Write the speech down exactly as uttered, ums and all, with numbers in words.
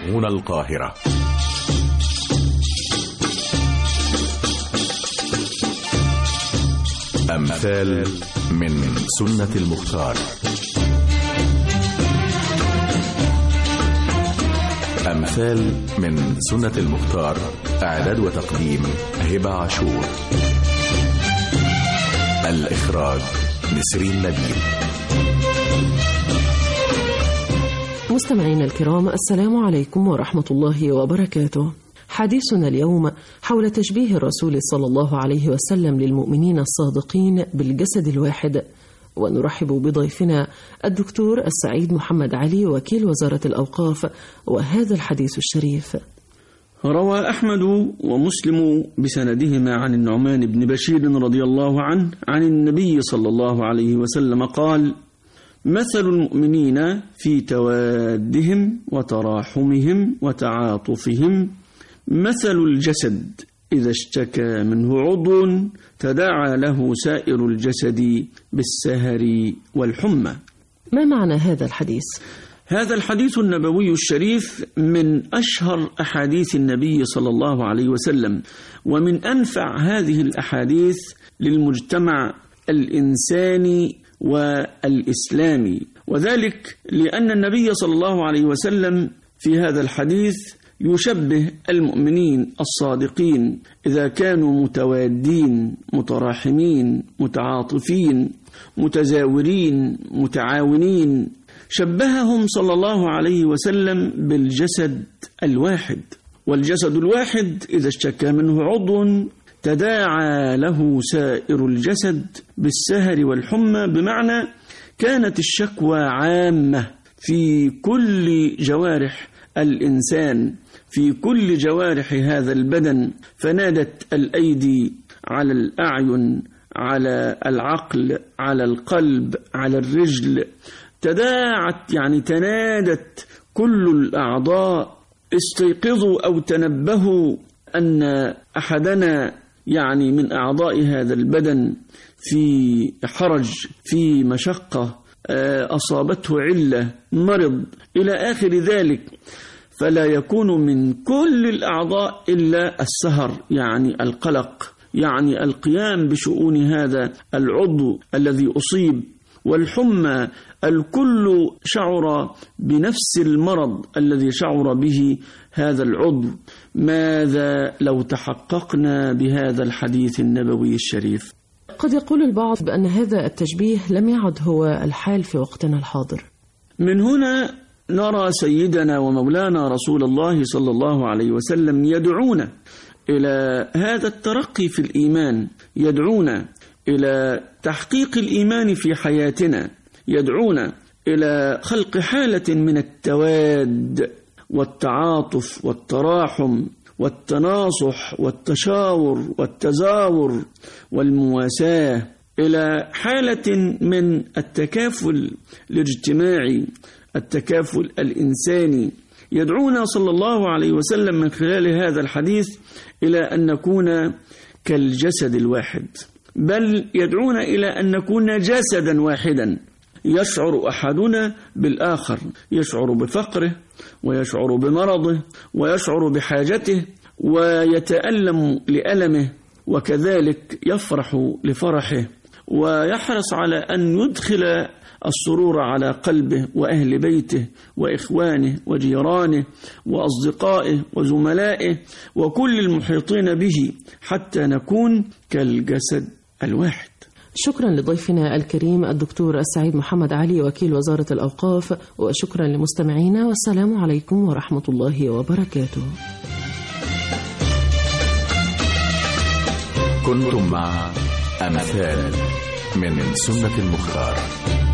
هنا القاهرة. أمثال من سنة المختار. أمثال من سنة المختار، إعداد وتقديم هبة عاشور، الإخراج نسرين نبيل. مستمعينا الكرام، السلام عليكم ورحمة الله وبركاته. حديثنا اليوم حول تشبيه الرسول صلى الله عليه وسلم للمؤمنين الصادقين بالجسد الواحد، ونرحب بضيفنا الدكتور السعيد محمد علي وكيل وزارة الأوقاف وهذا الحديث الشريف. روى أحمد ومسلم بسندهما عن النعمان بن بشير رضي الله عنه عن النبي صلى الله عليه وسلم قال: مثل المؤمنين في توادهم وتراحمهم وتعاطفهم مثل الجسد إذا اشتكى منه عضو تداعى له سائر الجسد بالسهر والحمى. ما معنى هذا الحديث؟ هذا الحديث النبوي الشريف من أشهر أحاديث النبي صلى الله عليه وسلم، ومن أنفع هذه الأحاديث للمجتمع الإنساني والإسلامي، وذلك لأن النبي صلى الله عليه وسلم في هذا الحديث يشبه المؤمنين الصادقين إذا كانوا متوادين متراحمين متعاطفين متزاورين متعاونين، شبههم صلى الله عليه وسلم بالجسد الواحد، والجسد الواحد إذا اشتكى منه عضو تداعى له سائر الجسد بالسهر والحمى، بمعنى كانت الشكوى عامة في كل جوارح الإنسان، في كل جوارح هذا البدن، فنادت الأيدي على الأعين، على العقل، على القلب، على الرجل، تداعت يعني تنادت كل الأعضاء: استيقظوا أو تنبهوا أن أحدنا يعني من أعضاء هذا البدن في حرج، في مشقة، أصابته علة، مرض، إلى آخر ذلك، فلا يكون من كل الأعضاء إلا السهر، يعني القلق، يعني القيام بشؤون هذا العضو الذي أصيب، والحمى الكل شعر بنفس المرض الذي شعر به هذا العضو. ماذا لو تحققنا بهذا الحديث النبوي الشريف؟ قد يقول البعض بأن هذا التشبيه لم يعد هو الحال في وقتنا الحاضر. من هنا نرى سيدنا ومولانا رسول الله صلى الله عليه وسلم يدعونا إلى هذا الترقي في الإيمان، يدعونا إلى تحقيق الإيمان في حياتنا، يدعونا إلى خلق حالة من التواد والتعاطف والتراحم والتناصح والتشاور والتزاور والمواساة، إلى حالة من التكافل الاجتماعي، التكافل الإنساني. يدعونا صلى الله عليه وسلم من خلال هذا الحديث إلى أن نكون كالجسد الواحد، بل يدعونا إلى أن نكون جسدا واحدا، يشعر أحدنا بالآخر، يشعر بفقره ويشعر بمرضه ويشعر بحاجته ويتألم لألمه، وكذلك يفرح لفرحه، ويحرص على أن يدخل السرور على قلبه وأهل بيته وإخوانه وجيرانه وأصدقائه وزملائه وكل المحيطين به، حتى نكون كالجسد الواحد. شكرا لضيفنا الكريم الدكتور السعيد محمد علي وكيل وزارة الأوقاف، وشكرا لمستمعينا، والسلام عليكم ورحمة الله وبركاته. كنتم مع أمثال من سنة المختار.